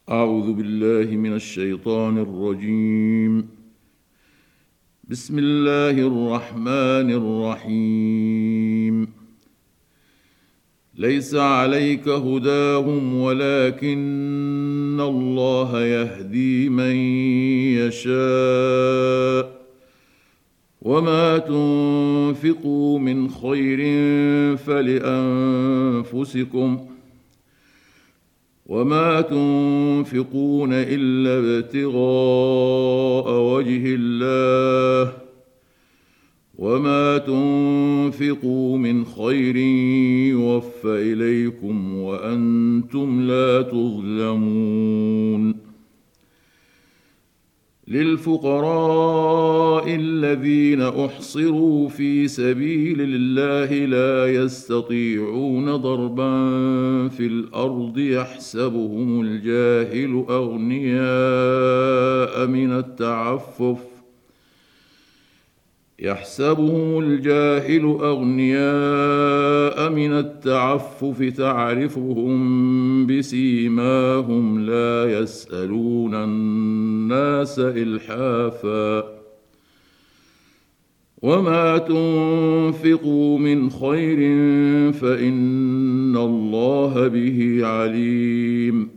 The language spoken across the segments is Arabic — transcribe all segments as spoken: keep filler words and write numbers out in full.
أعوذ بالله من الشيطان الرجيم. بسم الله الرحمن الرحيم. ليس عليك هداهم ولكن الله يهدي من يشاء وما تنفقوا من خير فلأنفسكم وما تنفقون إلا ابتغاء وجه الله وما تنفقوا من خير يوفى إليكم وأنتم لا تظلمون. للفقراء الذين أحصروا في سبيل الله لا يستطيعون ضربا في الأرض يحسبهم الجاهل أغنياء من التعفف يحسبهم الجاهل أغنياء من التعفف تعرفهم بسيماهم لا يسألون الناس إلحافا وما تنفقوا من خير فإن الله به عليم.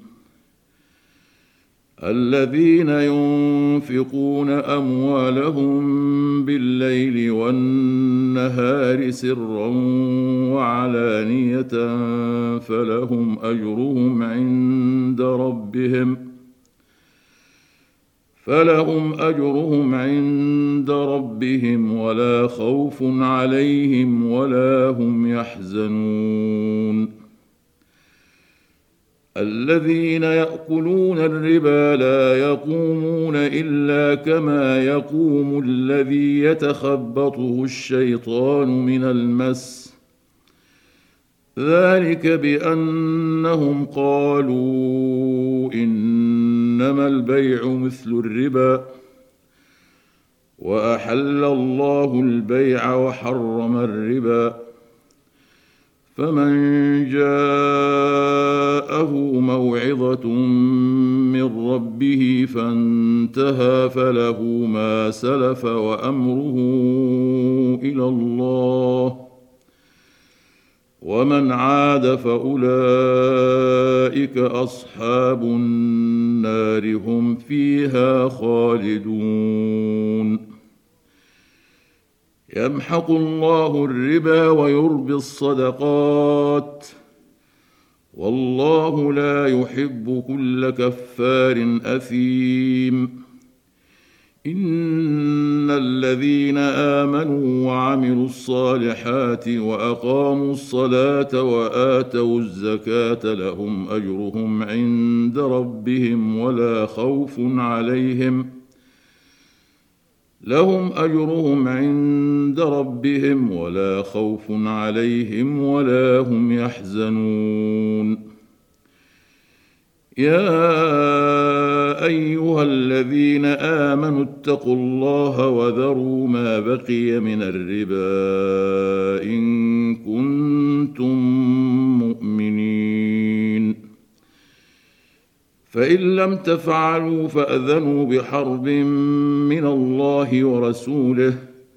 الذين ينفقون أموالهم بالليل والنهار سرا وعلانية فلهم أجرهم عند ربهم فلهم أجرهم عند ربهم ولا خوف عليهم ولا هم يحزنون. الذين يأكلون الربا لا يقومون إلا كما يقوم الذي يتخبطه الشيطان من المس ذلك بأنهم قالوا إنما البيع مثل الربا وأحل الله البيع وحرم الربا فمن جاءه موعظة من ربه فانتهى فله ما سلف وأمره إلى الله ومن عاد فأولئك أصحاب النار هم فيها خالدون. يمحق الله الربا ويربي الصدقات والله لا يحب كل كفار أثيم. إن الذين آمنوا وعملوا الصالحات وأقاموا الصلاة وآتوا الزكاة لهم أجرهم عند ربهم ولا خوف عليهم لهم أجرهم عند ربهم ولا خوف عليهم ولا هم يحزنون. يا أيها الذين آمنوا اتقوا الله وذروا ما بقي من الربا إن كنتم مؤمنين فإن لم تفعلوا فأذنوا بحرب من الله ورسوله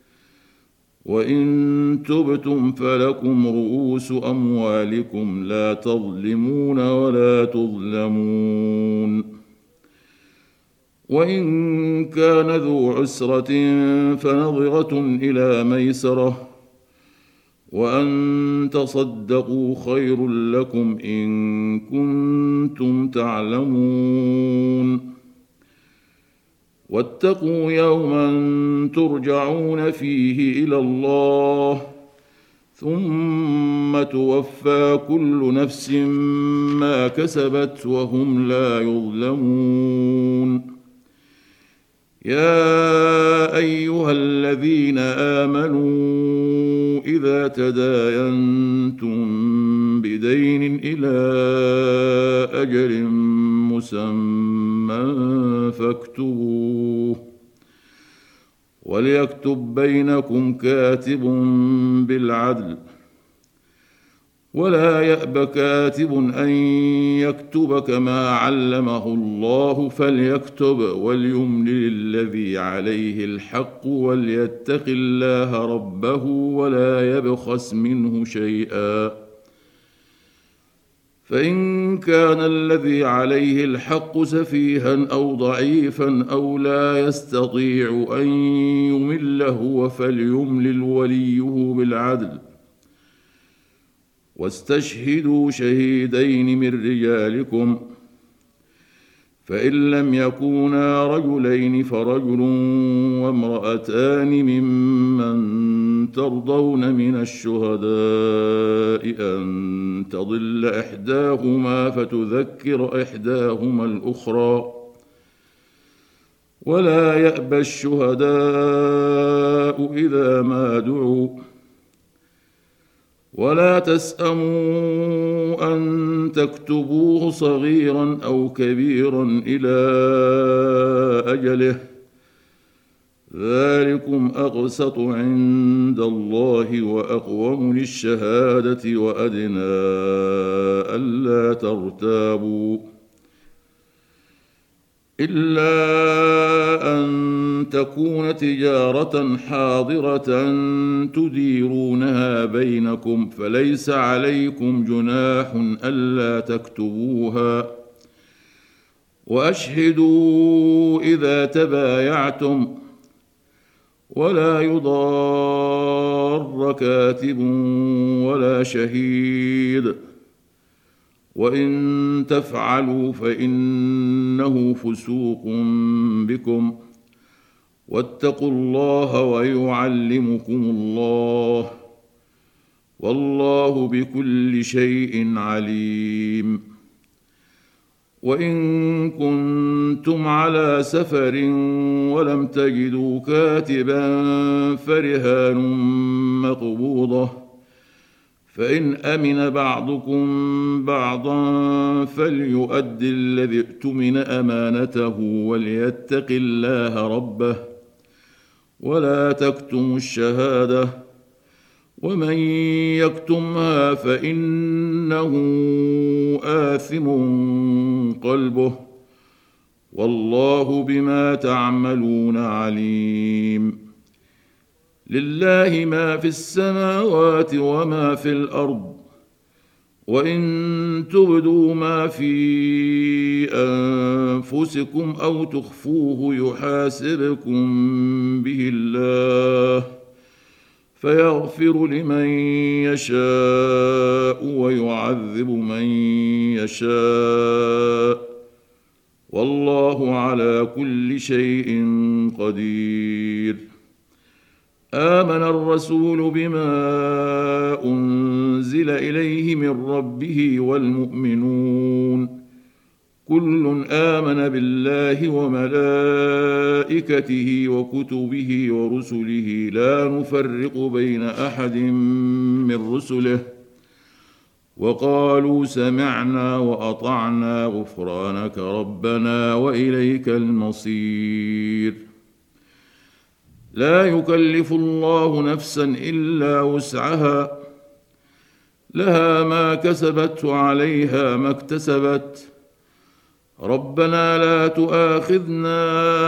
وإن تبتم فلكم رؤوس أموالكم لا تظلمون ولا تظلمون. وإن كان ذو عسرة فنظرة إلى ميسرة وأن تصدقوا خير لكم إن كنتم تعلمون. واتقوا يوما ترجعون فيه إلى الله ثم توفى كل نفس ما كسبت وهم لا يظلمون. يا أيها الذين آمنوا إذا تداينتم بدين إلى أجل مسمى فاكتبوه وليكتب بينكم كاتب بالعدل ولا يأب كاتب أن يكتب كما علمه الله فليكتب وليملل الذي عليه الحق وليتق الله ربه ولا يبخس منه شيئا فإن كان الذي عليه الحق سفيها أو ضعيفا أو لا يستطيع أن يمل هو فليملل وليه بالعدل واستشهدوا شهيدين من رجالكم فإن لم يكونا رجلين فرجل وامرأتان ممن ترضون من الشهداء أن تضل إحداهما فتذكر إحداهما الأخرى ولا يأبى الشهداء إذا ما دعوا ولا تسأموا أن تكتبوه صغيرا أو كبيرا إلى أجله ذلكم أقسط عند الله وأقوم للشهادة وأدنى ألا ترتابوا إلا أن تكون تجارة حاضرة تديرونها بينكم فليس عليكم جناح ألا تكتبوها وأشهدوا إذا تبايعتم ولا يضار كاتب ولا شهيد وإن تفعلوا فإنه فسوق بكم واتقوا الله ويعلمكم الله والله بكل شيء عليم وإن كنتم على سفر ولم تجدوا كاتبا فرهان مقبوضة فإن أمن بعضكم بعضا فليؤد الذي اؤتمن أمانته وليتق الله ربه ولا تكتموا الشهادة ومن يكتمها فإنه آثم قلبه والله بما تعملون عليم لله ما في السماوات وما في الأرض وإن تبدوا ما في أنفسكم أو تخفوه يحاسبكم به الله فيغفر لمن يشاء ويعذب من يشاء والله على كل شيء قدير آمن الرسول بما أنزل إليه من ربه والمؤمنون كل آمن بالله وملائكته وكتبه ورسله لا نفرق بين أحد من رسله وقالوا سمعنا وأطعنا غفرانك ربنا وإليك المصير لا يكلف الله نفسا إلا وسعها لها ما كسبت وعليها ما اكتسبت ربنا لا تؤاخذنا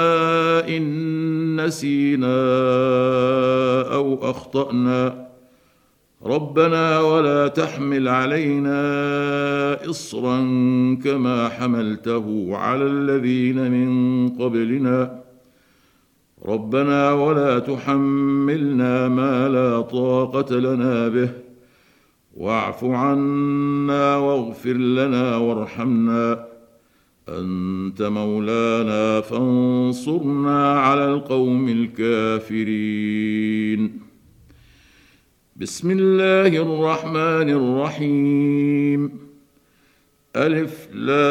إن نسينا أو أخطأنا ربنا ولا تحمل علينا إصرا كما حملته على الذين من قبلنا ربنا ولا تحملنا ما لا طاقة لنا به واعف عنا واغفر لنا وارحمنا أنت مولانا فانصرنا على القوم الكافرين بسم الله الرحمن الرحيم ألف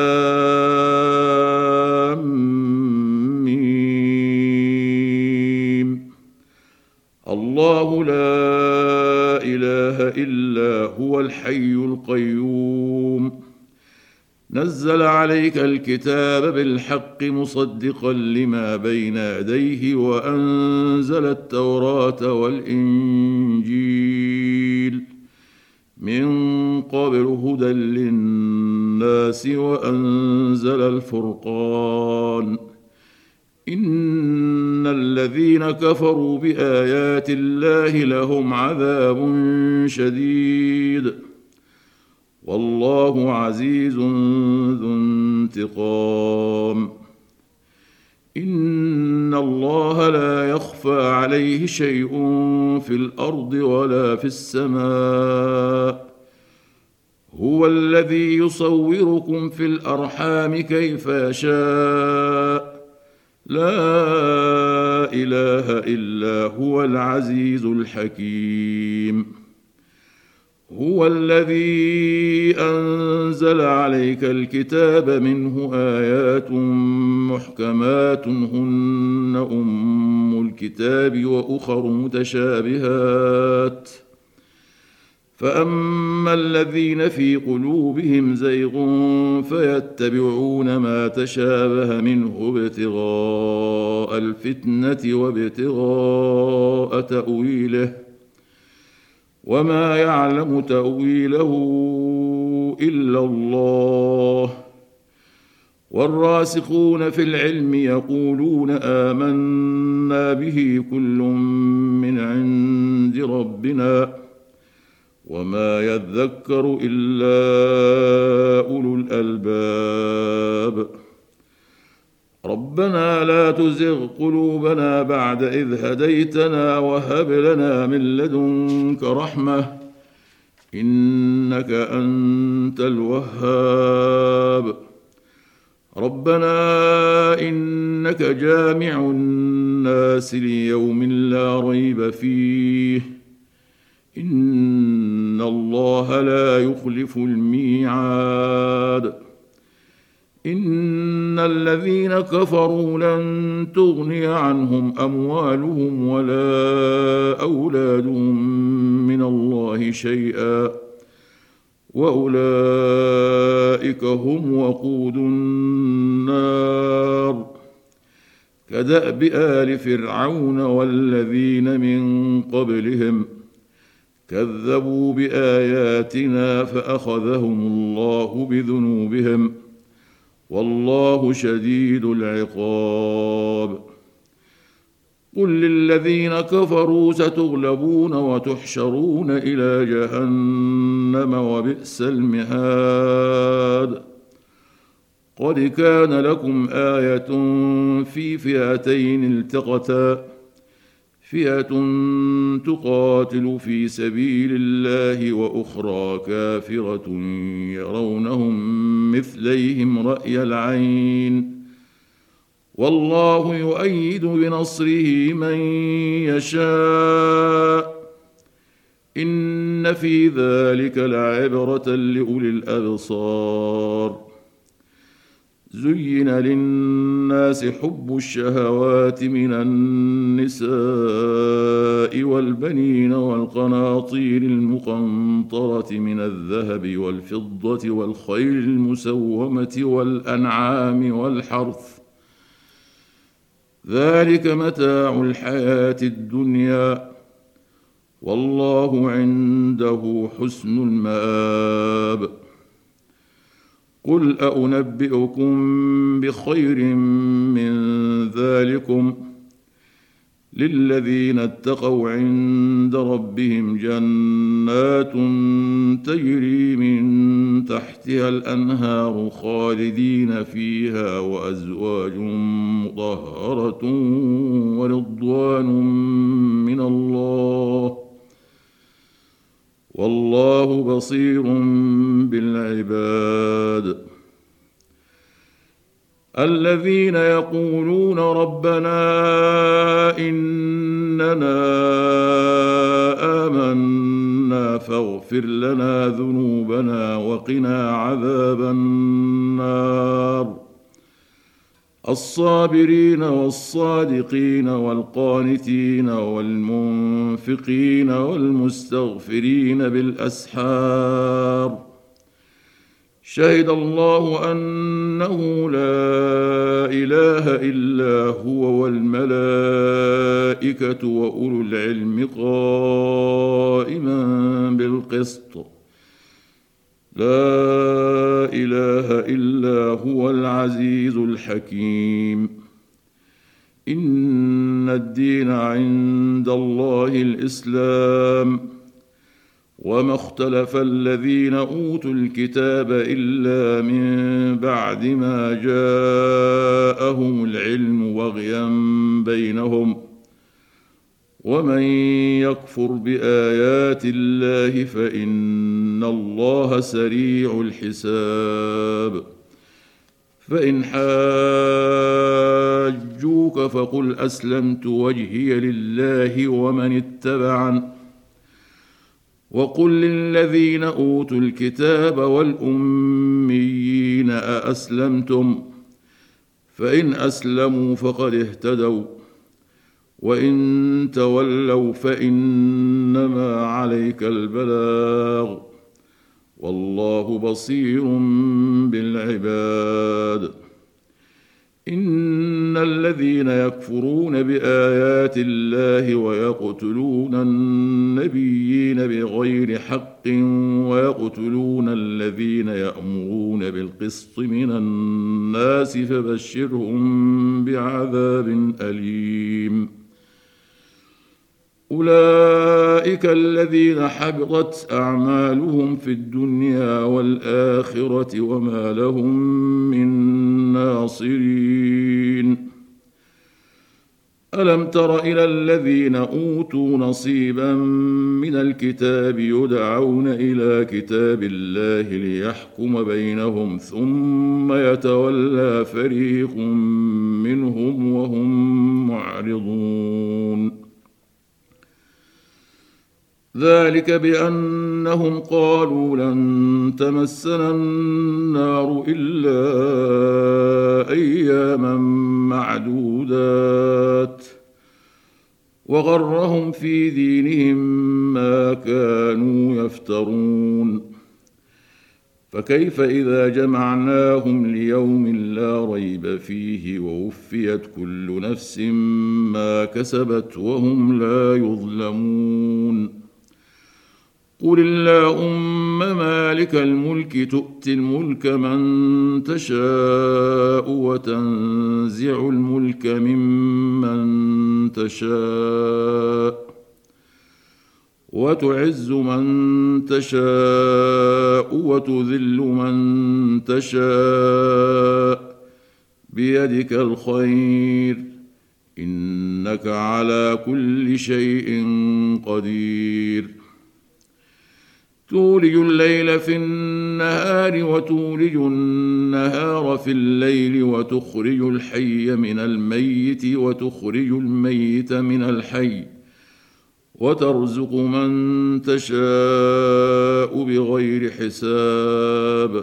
لام ميم الله لا إله إلا هو الحي القيوم نزل عليك الكتاب بالحق مصدقا لما بين يديه وأنزل التوراة والإنجيل من قبل هدى للناس وأنزل الفرقان إن الذين كفروا بآيات الله لهم عذاب شديد والله عزيز ذو انتقام إن الله لا يخفى عليه شيء في الأرض ولا في السماء هو الذي يصوركم في الأرحام كيف يشاء لا إله إلا هو العزيز الحكيم هو الذي أنزل عليك الكتاب منه آيات محكمات هن أم الكتاب وأخر متشابهات فأما الذين في قلوبهم زيغ فيتبعون ما تشابه منه ابتغاء الفتنة وابتغاء تأويله وما يعلم تأويله إلا الله والراسخون في العلم يقولون آمنا به كل من عند ربنا وما يذكر إلا أولو الألباب ربنا لا تزغ قلوبنا بعد إذ هديتنا وهب لنا من لدنك رحمة إنك أنت الوهاب ربنا إنك جامع الناس ليوم لا ريب فيه إن الله لا يخلف الميعاد إن الذين كفروا لن تغني عنهم أموالهم ولا أولادهم من الله شيئا وأولئك هم وقود النار كدأب آل فرعون والذين من قبلهم كذبوا بآياتنا فأخذهم الله بذنوبهم والله شديد العقاب قل للذين كفروا ستغلبون وتحشرون إلى جهنم وبئس المهاد قد كان لكم آية في فئتين التقتا فئة تقاتل في سبيل الله وأخرى كافرة يرونهم مثليهم رأي العين والله يؤيد بنصره من يشاء إن في ذلك لعبرة لأولي الأبصار زين للناس حب الشهوات من النساء والبنين والقناطير المقنطرة من الذهب والفضة والخيل المسومة والأنعام والحرث ذلك متاع الحياة الدنيا والله عنده حسن المآب قل أنبئكم بخير من ذلكم للذين اتقوا عند ربهم جنات تجري من تحتها الأنهار خالدين فيها وأزواج مطهرة ورضوان من الله والله بصير بالعباد الذين يقولون ربنا إننا آمنا فاغفر لنا ذنوبنا وقنا عذاب النار الصابرين والصادقين والقانتين والمنفقين والمستغفرين بالأسحار شهد الله أنه لا إله إلا هو والملائكة وأولو العلم قائما بالقسط لا إله إلا هو العزيز الحكيم. إن الدين عند الله الإسلام، وما اختلف الذين أوتوا الكتاب إلا من بعد ما جاءهم العلم بغيا بينهم، ومن يكفر بآيات الله فإن الله سريع الحساب. فإن حاجوك فقل أسلمت وجهي لله ومن اتبعن، وقل للذين أوتوا الكتاب والأميين أأسلمتم؟ فإن أسلموا فقد اهتدوا، وإن تولوا فإنما عليك البلاغ، والله بصير بالعباد. إن الذين يكفرون بآيات الله ويقتلون النبيين بغير حق ويقتلون الذين يأمرون بالقسط من الناس فبشرهم بعذاب أليم. أولئك الذين حبطت أعمالهم في الدنيا والآخرة وما لهم من ناصرين. ألم تر إلى الذين أوتوا نصيبا من الكتاب يدعون إلى كتاب الله ليحكم بينهم ثم يتولى فريق منهم وهم معرضون. ذلك بأنهم قالوا لن تمسنا النار إلا أياما معدودات، وغرهم في دينهم ما كانوا يفترون. فكيف إذا جمعناهم ليوم لا ريب فيه ووفيت كل نفس ما كسبت وهم لا يظلمون. قل اللهم مالك الملك تؤتي الملك من تشاء وتنزع الملك ممن تشاء وتعز من تشاء وتذل من تشاء بيدك الخير إنك على كل شيء قدير. تولج الليل في النهار وتولج النهار في الليل وتخرج الحي من الميت وتخرج الميت من الحي وترزق من تشاء بغير حساب.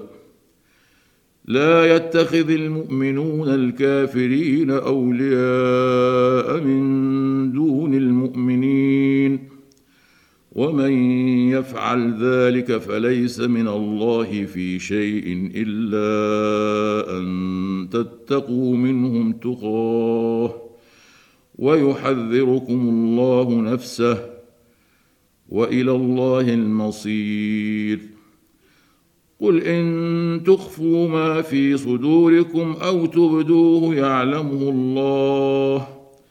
لا يتخذ المؤمنون الكافرين أولياء من دون المؤمنين، ومن يفعل ذلك فليس من الله في شيء إلا أن تتقوا منهم تقاه ويحذركم الله نفسه، وإلى الله المصير. قل إن تخفوا ما في صدوركم أو تبدوه يعلمه الله،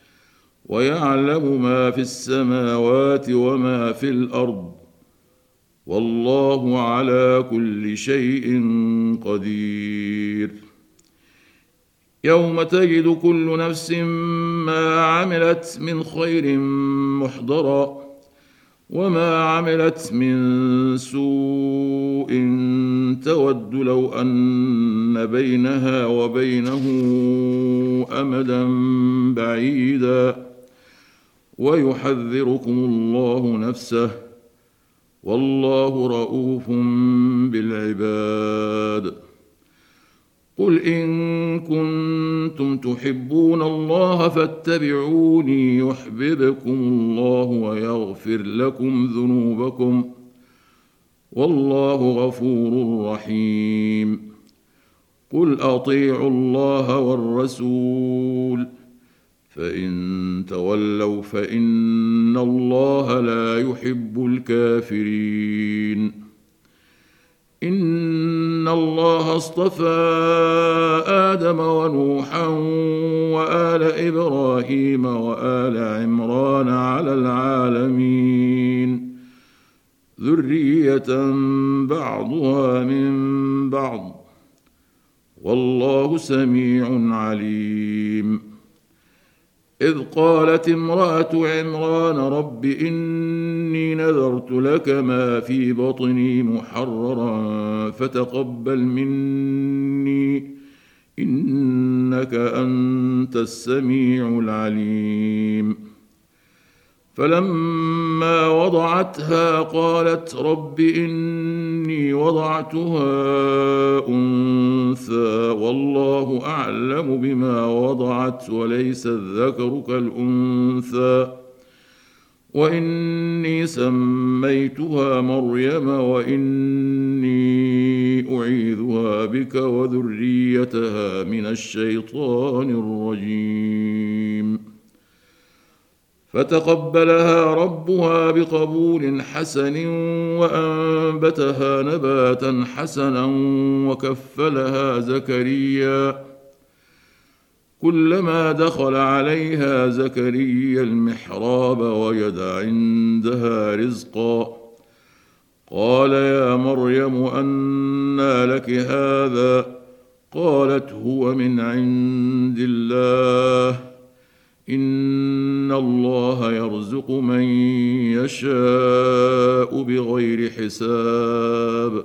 ويعلم ما في السماوات وما في الأرض، والله على كل شيء قدير. يوم تجد كل نفس ما عملت من خير محضرا وما عملت من سوء تود لو أن بينها وبينه أمدا بعيدا، ويحذركم الله نفسه، والله رؤوف بالعباد. قل إن كنتم تحبون الله فاتبعوني يحببكم الله ويغفر لكم ذنوبكم، والله غفور رحيم. قل أطيعوا الله والرسول، فإن تولوا فإن الله لا يحب الكافرين. إن الله اصطفى آدم ونوحا وآل إبراهيم وآل عمران على العالمين ذرية بعضها من بعض والله سميع عليم. إذ قالت امرأة عمران رب إني نذرت لك ما في بطني محررا فتقبل مني إنك أنت السميع العليم. فلما وضعتها قالت رب إني وضعتها أنثى والله أعلم بما وضعت وليس الذكر كالأنثى وإني سميتها مريم وإني أعيذها بك وذريتها من الشيطان الرجيم. فتقبلها ربها بقبول حسن وأنبتها نباتا حسنا وكفلها زكريا. كلما دخل عليها زكريا المحراب وجد عندها رزقا قال يا مريم أنى لك هذا قالت هو من عند الله إن الله يرزق من يشاء بغير حساب.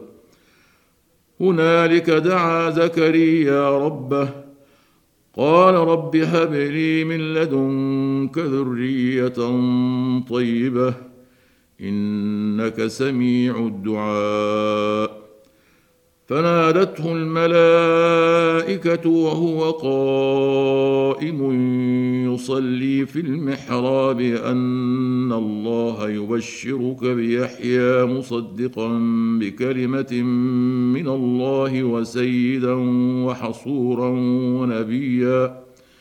هنالك دعا زكريا ربه قال رب هب لي من لدنك ذرية طيبة إنك سميع الدعاء. فنادته الملائكة وهو قائم يصلي في المحراب أن الله يبشرك بيحيى مصدقا بكلمة من الله وسيدا وحصورا ونبيا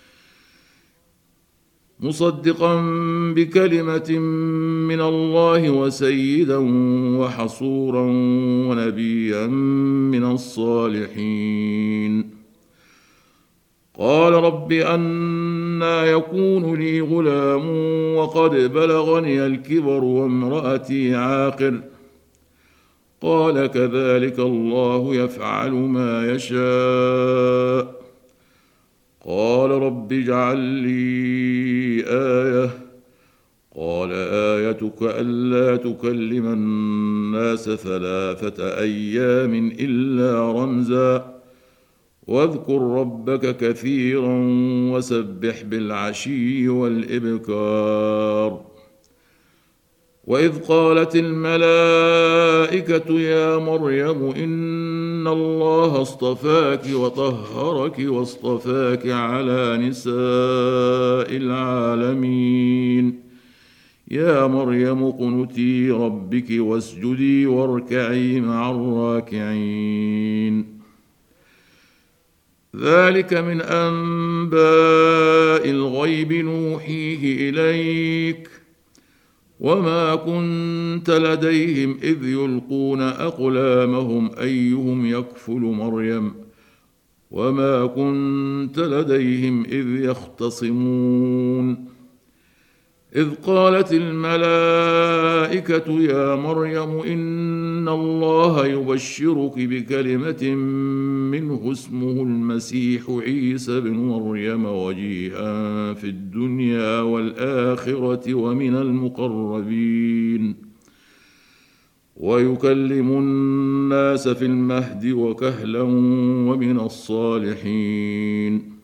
مصدقا بكلمة من الله وسيدا وحصورا ونبيا من الصالحين. قال رب أنى يكون لي غلام وقد بلغني الكبر وامرأتي عاقر قال كذلك الله يفعل ما يشاء. قال رب اجعل لي آية قال آيتك ألا تكلم الناس ثلاثة أيام إلا رمزا واذكر ربك كثيرا وسبح بالعشي والإبكار. وإذ قالت الملائكة يا مريم إن الله اصطفاك وطهرك واصطفاك على نساء العالمين يا مريم اقنتي ربك واسجدي واركعي مع الراكعين. ذلك من أنباء الغيب نوحيه إليك وما كنت لديهم إذ يلقون أقلامهم أيهم يكفل مريم وما كنت لديهم إذ يختصمون. إذ قالت الملائكة يا مريم إن الله يبشرك بكلمة منه اسمه المسيح عيسى بن مريم وجيها في الدنيا والآخرة ومن المقربين ويكلم الناس في المهد وكهلا ومن الصالحين.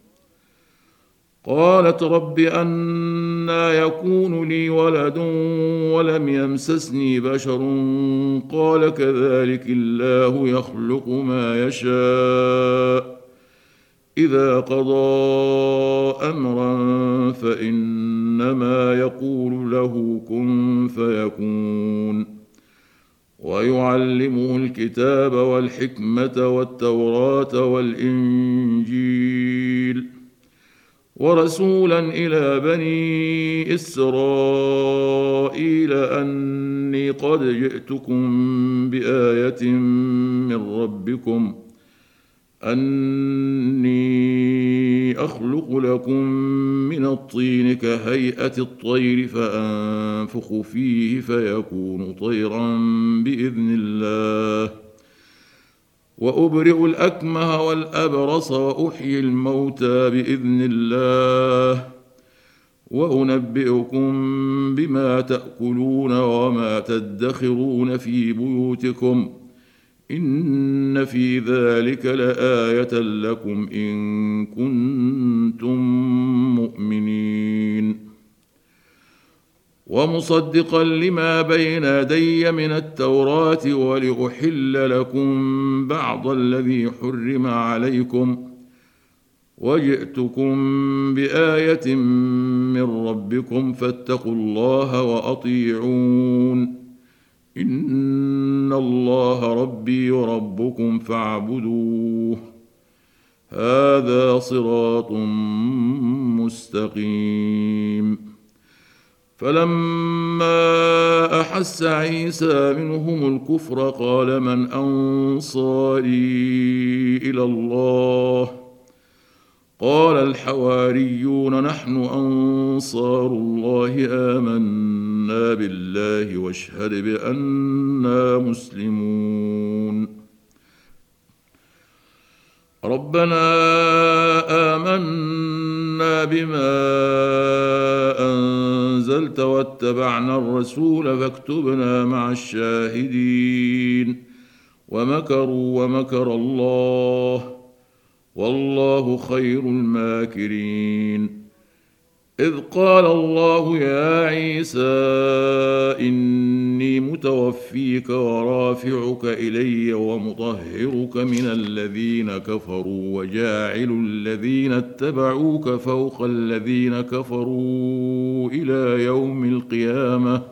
قالت رب أنى يكون لي ولد ولم يمسسني بشر قال كذلك الله يخلق ما يشاء إذا قضى أمرا فإنما يقول له كن فيكون. ويعلمه الكتاب والحكمة والتوراة والإنجيل ورسولا إلى بني إسرائيل أني قد جئتكم بآية من ربكم أني أخلق لكم من الطين كهيئة الطير فأنفخ فيه فيكون طيرا بإذن الله وأبرئ الأكمه والأبرص وأحيي الموتى بإذن الله وأنبئكم بما تأكلون وما تدخرون في بيوتكم إن في ذلك لآية لكم إن كنتم مؤمنين ومصدقا لما بين يدي من التوراة ولأحل لكم بعض الذي حرم عليكم وجئتكم بآية من ربكم فاتقوا الله وأطيعون إن الله ربي وربكم فاعبدوه هذا صراط مستقيم فلما أحس عيسى منهم الكفر قال من أنصاري إلى الله قال الحواريون نحن أنصار الله آمنا بالله واشهد بأننا مسلمون ربنا آمنا بما أنزلت واتبعنا الرسول فاكتبنا مع الشاهدين ومكروا ومكر الله والله خير الماكرين إذ قال الله يا عيسى إني متوفيك ورافعك إلي ومطهرك من الذين كفروا وجاعل الذين اتبعوك فوق الذين كفروا إلى يوم القيامة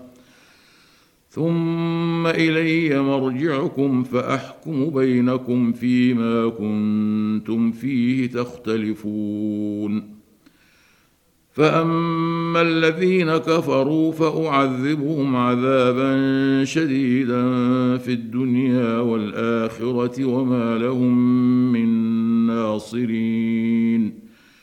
ثم إلي مرجعكم فأحكم بينكم فيما كنتم فيه تختلفون فأما الذين كفروا فأعذبهم عذابا شديدا في الدنيا والآخرة وما لهم من ناصرين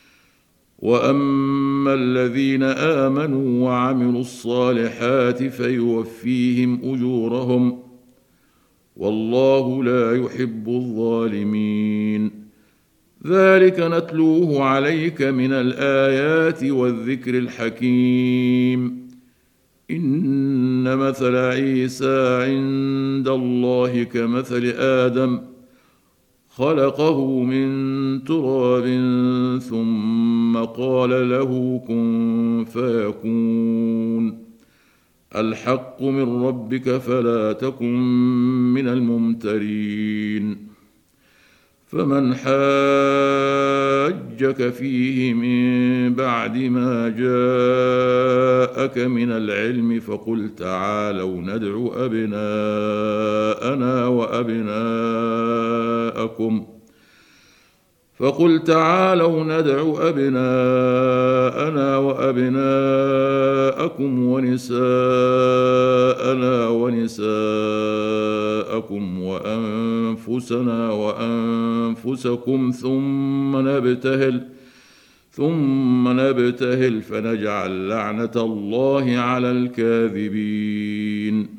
وأما الذين آمنوا وعملوا الصالحات فيوفيهم أجورهم والله لا يحب الظالمين ذلك نتلوه عليك من الآيات والذكر الحكيم إن مثل عيسى عند الله كمثل آدم خلقه من تراب ثم قال له كن فيكون الحق من ربك فلا تكن من الممترين فمن حاجك فيه من بعد ما جاءك من العلم فقل تعالوا ندع أبناءنا وأبناءكم فقل تعالوا ندع أبناءنا وأبناءكم ونساءنا ونساءكم وأنفسنا وأنفسكم ثم نبتهل ثم نبتهل فنجعل لعنة الله على الكاذبين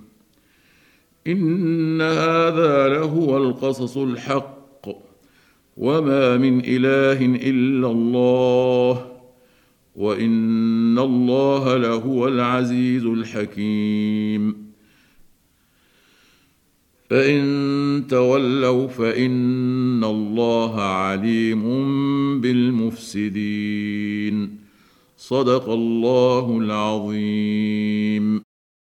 إن هذا لهو القصص الحق وما من إله إلا الله وإن الله لهو العزيز الحكيم فإن تولوا فإن الله عليم بالمفسدين صدق الله العظيم.